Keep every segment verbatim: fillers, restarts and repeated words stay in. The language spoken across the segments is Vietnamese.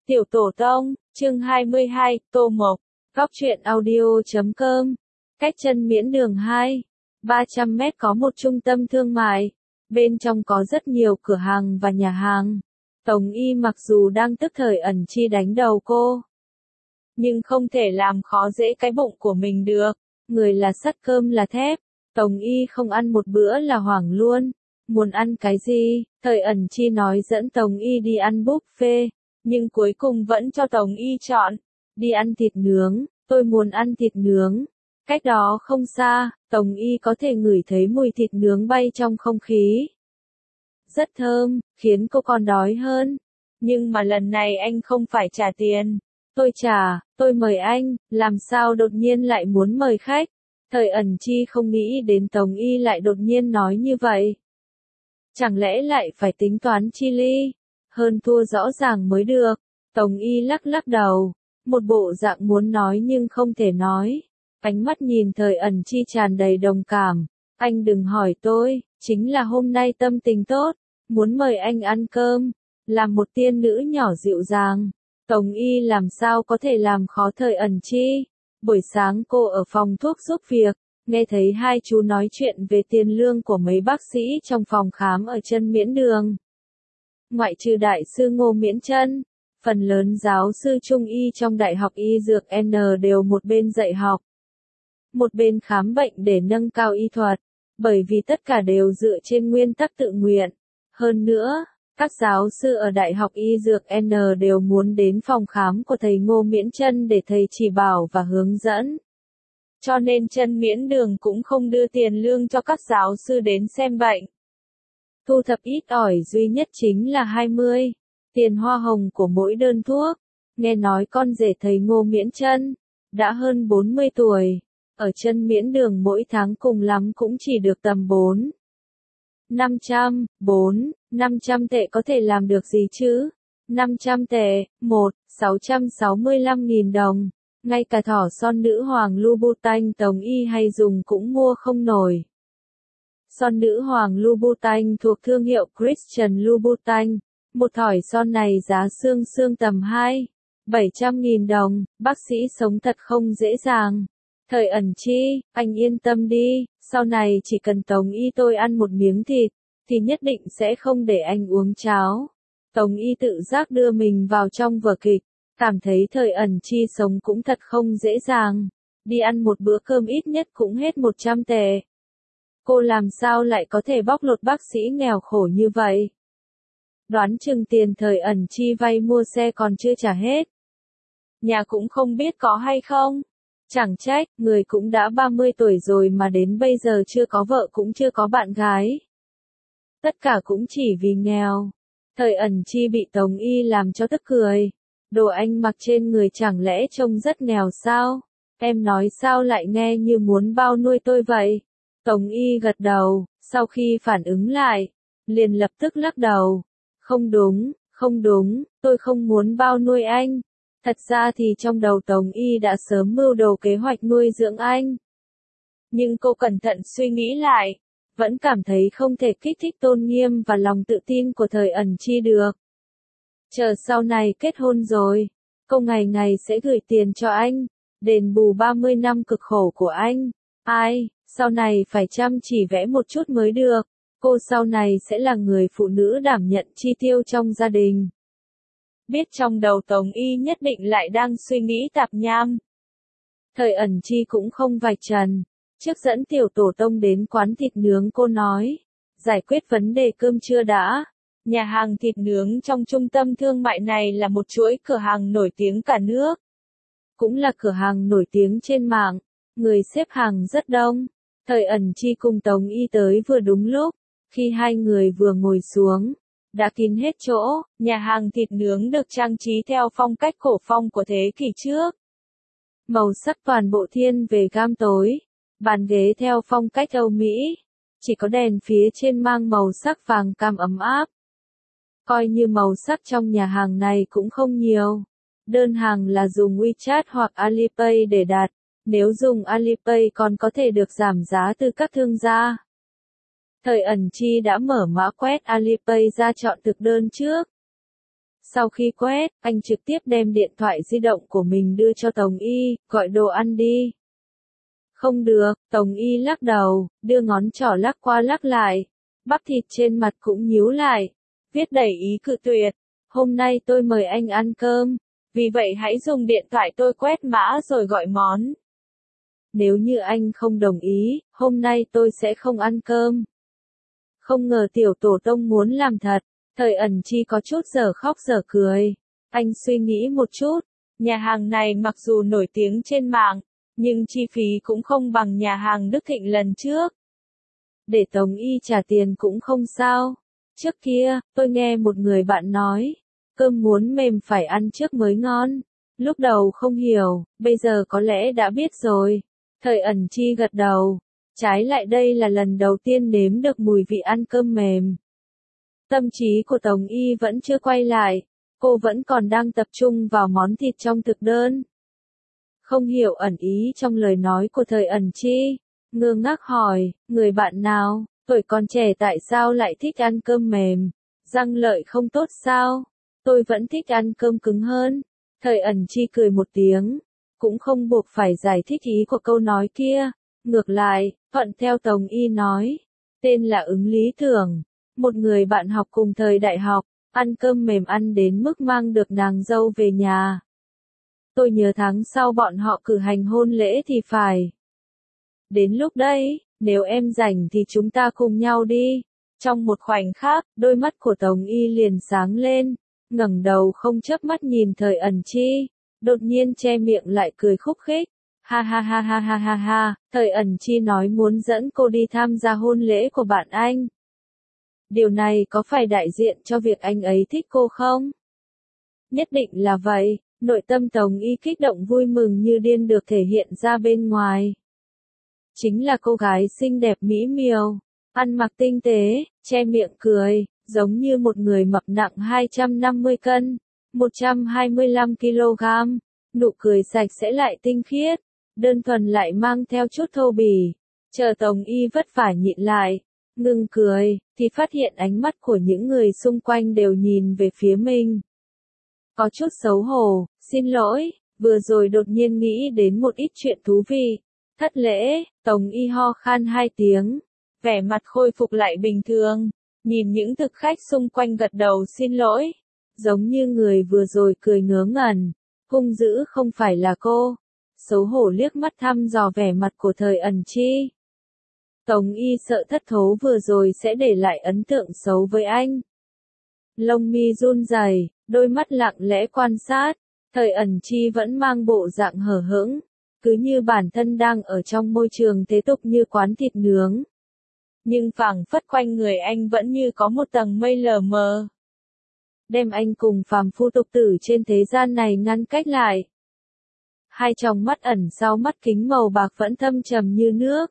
Tiểu Tổ Tông, chương hai mươi hai, Tô Mộc, Góc truyện audio chấm com. Cách chân Miễn đường hai, ba trăm mét có một trung tâm thương mại. Bên trong có rất nhiều cửa hàng và nhà hàng. Tống Y mặc dù đang tức thời ẩn chi đánh đầu cô, nhưng không thể làm khó dễ cái bụng của mình được. Người là sắt cơm là thép. Tống Y không ăn một bữa là hoảng luôn. Muốn ăn cái gì? Thời ẩn chi nói dẫn Tống Y đi ăn buffet, nhưng cuối cùng vẫn cho Tống Y chọn. Đi ăn thịt nướng, tôi muốn ăn thịt nướng. Cách đó không xa, Tống Y có thể ngửi thấy mùi thịt nướng bay trong không khí. Rất thơm, khiến cô còn đói hơn. Nhưng mà lần này anh không phải trả tiền. Tôi trả, tôi mời anh, làm sao đột nhiên lại muốn mời khách. Thời ẩn chi không nghĩ đến Tống Y lại đột nhiên nói như vậy. Chẳng lẽ lại phải tính toán chi ly? Hơn thua rõ ràng mới được. Tống Y lắc lắc đầu. Một bộ dạng muốn nói nhưng không thể nói. Ánh mắt nhìn thời ẩn chi tràn đầy đồng cảm. Anh đừng hỏi tôi, chính là hôm nay tâm tình tốt. Muốn mời anh ăn cơm. Làm một tiên nữ nhỏ dịu dàng. Tống Y làm sao có thể làm khó thời ẩn chi. Buổi sáng cô ở phòng thuốc giúp việc. Nghe thấy hai chú nói chuyện về tiền lương của mấy bác sĩ trong phòng khám ở chân Miễn đường. Ngoại trừ đại sư Ngô Miễn Chân, phần lớn giáo sư Trung Y trong Đại học Y Dược N đều một bên dạy học, một bên khám bệnh để nâng cao y thuật, bởi vì tất cả đều dựa trên nguyên tắc tự nguyện. Hơn nữa, các giáo sư ở Đại học Y Dược N đều muốn đến phòng khám của thầy Ngô Miễn Chân để thầy chỉ bảo và hướng dẫn. Cho nên chân Miễn đường cũng không đưa tiền lương cho các giáo sư đến xem bệnh. Thu thập ít ỏi duy nhất chính là hai mươi, tiền hoa hồng của mỗi đơn thuốc. Nghe nói con rể thầy Ngô Miễn Chân đã hơn bốn mươi tuổi, ở chân Miễn đường mỗi tháng cùng lắm cũng chỉ được tầm bốn, năm trăm, bốn, năm trăm tệ có thể làm được gì chứ? năm trăm tệ, một, sáu trăm sáu mươi lăm nghìn đồng. Ngay cả thỏ son nữ hoàng Louboutin Tống Y hay dùng cũng mua không nổi. Son nữ hoàng Louboutin thuộc thương hiệu Christian Louboutin. Một thỏi son này giá xương xương tầm hai, bảy trăm nghìn đồng. Bác sĩ sống thật không dễ dàng. Thời ẩn chi, anh yên tâm đi, sau này chỉ cần Tống Y tôi ăn một miếng thịt, thì nhất định sẽ không để anh uống cháo. Tống Y tự giác đưa mình vào trong vở kịch. Cảm thấy thời ẩn chi sống cũng thật không dễ dàng. Đi ăn một bữa cơm ít nhất cũng hết một trăm tệ. Cô làm sao lại có thể bóc lột bác sĩ nghèo khổ như vậy? Đoán chừng tiền thời ẩn chi vay mua xe còn chưa trả hết. Nhà cũng không biết có hay không. Chẳng trách, người cũng đã ba mươi tuổi rồi mà đến bây giờ chưa có vợ cũng chưa có bạn gái. Tất cả cũng chỉ vì nghèo. Thời ẩn chi bị Tống Y làm cho tức cười. Đồ anh mặc trên người chẳng lẽ trông rất nghèo sao? Em nói sao lại nghe như muốn bao nuôi tôi vậy? Tống Y gật đầu, sau khi phản ứng lại, liền lập tức lắc đầu. Không đúng, không đúng, tôi không muốn bao nuôi anh. Thật ra thì trong đầu Tống Y đã sớm mưu đồ kế hoạch nuôi dưỡng anh. Nhưng cô cẩn thận suy nghĩ lại, vẫn cảm thấy không thể kích thích tôn nghiêm và lòng tự tin của thời ẩn chi được. Chờ sau này kết hôn rồi, cô ngày ngày sẽ gửi tiền cho anh, đền bù ba mươi năm cực khổ của anh. Ai, sau này phải chăm chỉ vẽ một chút mới được. Cô sau này sẽ là người phụ nữ đảm nhận chi tiêu trong gia đình. Biết trong đầu Tống Y nhất định lại đang suy nghĩ tạp nham. Thời ẩn chi cũng không vạch trần. Trước dẫn tiểu tổ tông đến quán thịt nướng cô nói, giải quyết vấn đề cơm trưa đã. Nhà hàng thịt nướng trong trung tâm thương mại này là một chuỗi cửa hàng nổi tiếng cả nước. Cũng là cửa hàng nổi tiếng trên mạng. Người xếp hàng rất đông. Thời ẩn chi cùng Tống Y tới vừa đúng lúc. Khi hai người vừa ngồi xuống, đã kín hết chỗ. Nhà hàng thịt nướng được trang trí theo phong cách cổ phong của thế kỷ trước. Màu sắc toàn bộ thiên về gam tối. Bàn ghế theo phong cách Âu Mỹ. Chỉ có đèn phía trên mang màu sắc vàng cam ấm áp. Coi như màu sắc trong nhà hàng này cũng không nhiều. Đơn hàng là dùng WeChat hoặc Alipay để đặt. Nếu dùng Alipay còn có thể được giảm giá từ các thương gia. Thời ẩn chi đã mở mã quét Alipay ra chọn thực đơn trước. Sau khi quét, anh trực tiếp đem điện thoại di động của mình đưa cho Tống Y, gọi đồ ăn đi. Không được, Tống Y lắc đầu, đưa ngón trỏ lắc qua lắc lại. Bắp thịt trên mặt cũng nhíu lại. Viết đầy ý cự tuyệt. Hôm nay tôi mời anh ăn cơm. Vì vậy hãy dùng điện thoại tôi quét mã rồi gọi món. Nếu như anh không đồng ý, hôm nay tôi sẽ không ăn cơm. Không ngờ tiểu tổ tông muốn làm thật. Thời ẩn chi có chút giờ khóc giờ cười. Anh suy nghĩ một chút. Nhà hàng này mặc dù nổi tiếng trên mạng, nhưng chi phí cũng không bằng nhà hàng Đức Thịnh lần trước. Để Tống Y trả tiền cũng không sao. Trước kia, tôi nghe một người bạn nói, cơm muốn mềm phải ăn trước mới ngon. Lúc đầu không hiểu, bây giờ có lẽ đã biết rồi. Thời ẩn chi gật đầu. Trái lại đây là lần đầu tiên nếm được mùi vị ăn cơm mềm. Tâm trí của Tống Y vẫn chưa quay lại. Cô vẫn còn đang tập trung vào món thịt trong thực đơn. Không hiểu ẩn ý trong lời nói của thời ẩn chi. Ngơ ngác hỏi, người bạn nào, tuổi còn trẻ tại sao lại thích ăn cơm mềm? Răng lợi không tốt sao? Tôi vẫn thích ăn cơm cứng hơn. Thời ẩn chi cười một tiếng. Cũng không buộc phải giải thích ý của câu nói kia. Ngược lại, thuận theo Tống Y nói. Tên là Ứng Lý Tưởng. Một người bạn học cùng thời đại học. Ăn cơm mềm ăn đến mức mang được nàng dâu về nhà. Tôi nhớ tháng sau bọn họ cử hành hôn lễ thì phải. Đến lúc đấy, nếu em rảnh thì chúng ta cùng nhau đi. Trong một khoảnh khắc, đôi mắt của Tống Y liền sáng lên, ngẩng đầu không chớp mắt nhìn thời ẩn chi, đột nhiên che miệng lại cười khúc khích. Ha ha ha ha ha ha ha, thời ẩn chi nói muốn dẫn cô đi tham gia hôn lễ của bạn anh. Điều này có phải đại diện cho việc anh ấy thích cô không? Nhất định là vậy, nội tâm Tống Y kích động vui mừng như điên được thể hiện ra bên ngoài. Chính là cô gái xinh đẹp mỹ miều, ăn mặc tinh tế, che miệng cười, giống như một người mập nặng hai trăm năm mươi cân, một trăm hai mươi lăm ki lô gam, nụ cười sạch sẽ lại tinh khiết, đơn thuần lại mang theo chút thô bỉ. Chờ Tống Y vất vả nhịn lại, ngừng cười, thì phát hiện ánh mắt của những người xung quanh đều nhìn về phía mình. Có chút xấu hổ, xin lỗi, vừa rồi đột nhiên nghĩ đến một ít chuyện thú vị. Thất lễ, Tống Y ho khan hai tiếng, vẻ mặt khôi phục lại bình thường, nhìn những thực khách xung quanh gật đầu xin lỗi, giống như người vừa rồi cười ngớ ngẩn, hung dữ không phải là cô, xấu hổ liếc mắt thăm dò vẻ mặt của thời ẩn chi. Tống Y sợ thất thố vừa rồi sẽ để lại ấn tượng xấu với anh. Lông mi run rẩy, đôi mắt lặng lẽ quan sát, thời ẩn chi vẫn mang bộ dạng hờ hững. Cứ như bản thân đang ở trong môi trường thế tục như quán thịt nướng. Nhưng phảng phất quanh người anh vẫn như có một tầng mây lờ mờ. Đem anh cùng phàm phu tục tử trên thế gian này ngăn cách lại. Hai tròng mắt ẩn sau mắt kính màu bạc vẫn thâm trầm như nước.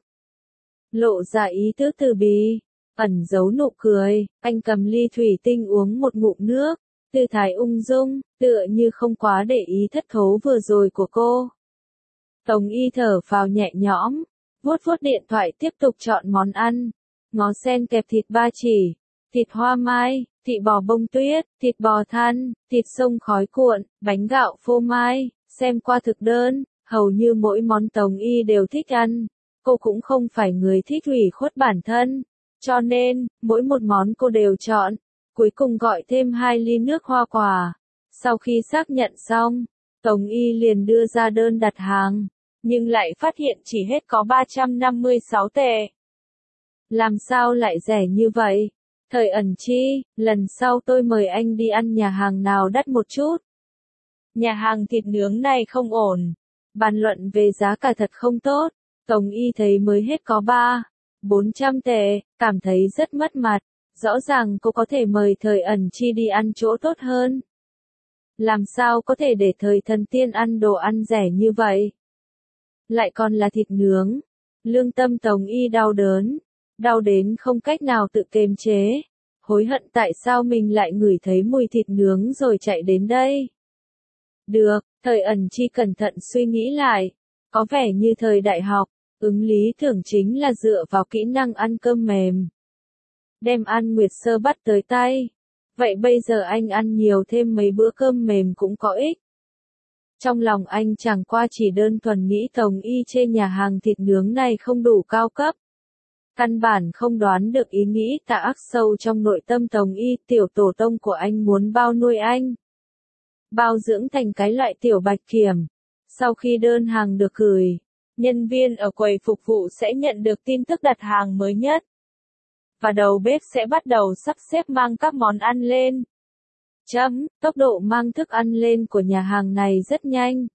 Lộ ra ý tứ từ bi, ẩn giấu nụ cười, anh cầm ly thủy tinh uống một ngụm nước, tư thái ung dung, tựa như không quá để ý thất thố vừa rồi của cô. Tống Y thở phào nhẹ nhõm, vuốt vuốt điện thoại tiếp tục chọn món ăn. Ngó sen kẹp thịt ba chỉ, thịt hoa mai, thịt bò bông tuyết, thịt bò than, thịt sông khói cuộn, bánh gạo phô mai. Xem qua thực đơn, hầu như mỗi món Tống Y đều thích ăn. Cô cũng không phải người thích ủy khuất bản thân, cho nên, mỗi một món cô đều chọn. Cuối cùng gọi thêm hai ly nước hoa quả. Sau khi xác nhận xong, Tống Y liền đưa ra đơn đặt hàng. Nhưng lại phát hiện chỉ hết có ba trăm năm mươi sáu tệ. Làm sao lại rẻ như vậy? Thời ẩn chi, lần sau tôi mời anh đi ăn nhà hàng nào đắt một chút. Nhà hàng thịt nướng này không ổn. Bàn luận về giá cả thật không tốt. Tống Y thấy mới hết có ba, bốn trăm tệ, cảm thấy rất mất mặt. Rõ ràng cô có thể mời thời ẩn chi đi ăn chỗ tốt hơn. Làm sao có thể để thời thần tiên ăn đồ ăn rẻ như vậy? Lại còn là thịt nướng. Lương tâm Tống Y đau đớn, đau đến không cách nào tự kiềm chế. Hối hận tại sao mình lại ngửi thấy mùi thịt nướng rồi chạy đến đây. Được, thời ẩn chi cẩn thận suy nghĩ lại. Có vẻ như thời đại học, Ứng Lý Tưởng chính là dựa vào kỹ năng ăn cơm mềm. Đem An Nguyệt Sơ bắt tới tay. Vậy bây giờ anh ăn nhiều thêm mấy bữa cơm mềm cũng có ích. Trong lòng anh chẳng qua chỉ đơn thuần nghĩ Tống Y chê nhà hàng thịt nướng này không đủ cao cấp. Căn bản không đoán được ý nghĩ tà ác sâu trong nội tâm Tống Y, tiểu tổ tông của anh muốn bao nuôi anh. Bao dưỡng thành cái loại tiểu bạch kiểm. Sau khi đơn hàng được gửi, nhân viên ở quầy phục vụ sẽ nhận được tin tức đặt hàng mới nhất. Và đầu bếp sẽ bắt đầu sắp xếp mang các món ăn lên. Chấm, tốc độ mang thức ăn lên của nhà hàng này rất nhanh.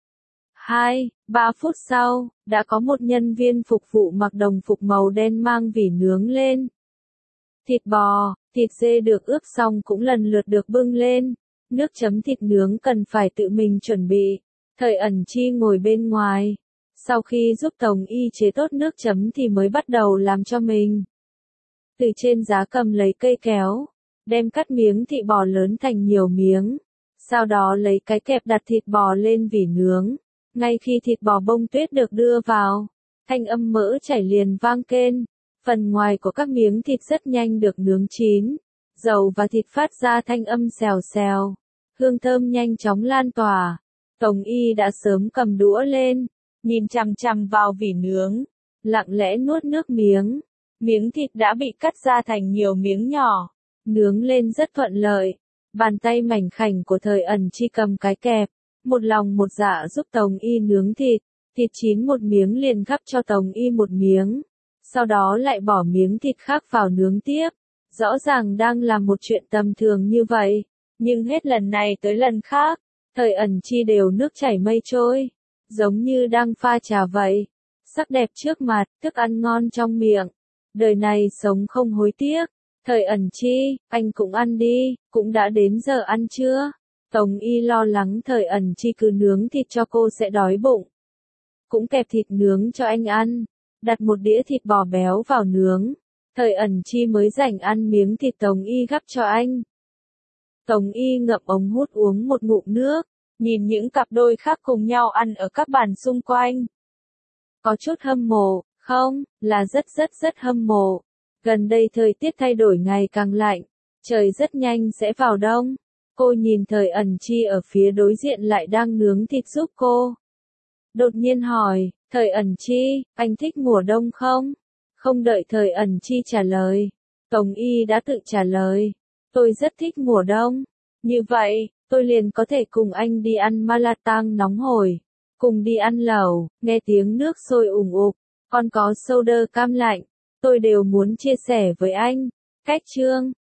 hai, ba phút sau, đã có một nhân viên phục vụ mặc đồng phục màu đen mang vỉ nướng lên. Thịt bò, thịt dê được ướp xong cũng lần lượt được bưng lên. Nước chấm thịt nướng cần phải tự mình chuẩn bị. Thời ẩn chi ngồi bên ngoài. Sau khi giúp Tống Y chế tốt nước chấm thì mới bắt đầu làm cho mình. Từ trên giá cầm lấy cây kéo, đem cắt miếng thịt bò lớn thành nhiều miếng. Sau đó lấy cái kẹp đặt thịt bò lên vỉ nướng. Ngay khi thịt bò bông tuyết được đưa vào, thanh âm mỡ chảy liền vang kên. Phần ngoài của các miếng thịt rất nhanh được nướng chín. Dầu và thịt phát ra thanh âm xèo xèo. Hương thơm nhanh chóng lan tỏa. Tống Y đã sớm cầm đũa lên, nhìn chằm chằm vào vỉ nướng, lặng lẽ nuốt nước miếng. Miếng thịt đã bị cắt ra thành nhiều miếng nhỏ, nướng lên rất thuận lợi. Bàn tay mảnh khảnh của thời ẩn chi cầm cái kẹp, một lòng một dạ giúp Tống Y nướng thịt. Thịt chín một miếng liền gắp cho Tống Y một miếng, sau đó lại bỏ miếng thịt khác vào nướng tiếp. Rõ ràng đang làm một chuyện tầm thường như vậy, nhưng hết lần này tới lần khác, thời ẩn chi đều nước chảy mây trôi, giống như đang pha trà vậy. Sắc đẹp trước mặt, thức ăn ngon trong miệng. Đời này sống không hối tiếc. Thời ẩn chi, anh cũng ăn đi, cũng đã đến giờ ăn chưa? Tống Y lo lắng thời ẩn chi cứ nướng thịt cho cô sẽ đói bụng. Cũng kẹp thịt nướng cho anh ăn, đặt một đĩa thịt bò béo vào nướng. Thời ẩn chi mới rảnh ăn miếng thịt Tống Y gắp cho anh. Tống Y ngậm ống hút uống một ngụm nước, nhìn những cặp đôi khác cùng nhau ăn ở các bàn xung quanh. Có chút hâm mộ, không, là rất rất rất hâm mộ. Gần đây thời tiết thay đổi ngày càng lạnh, trời rất nhanh sẽ vào đông. Cô nhìn thời ẩn chi ở phía đối diện lại đang nướng thịt giúp cô. Đột nhiên hỏi, thời ẩn chi, anh thích mùa đông không? Không đợi thời ẩn chi trả lời, Tống Y đã tự trả lời, tôi rất thích mùa đông. Như vậy, tôi liền có thể cùng anh đi ăn malatang nóng hổi, cùng đi ăn lẩu, nghe tiếng nước sôi ủng ục, còn có soda cam lạnh, tôi đều muốn chia sẻ với anh. Cách chương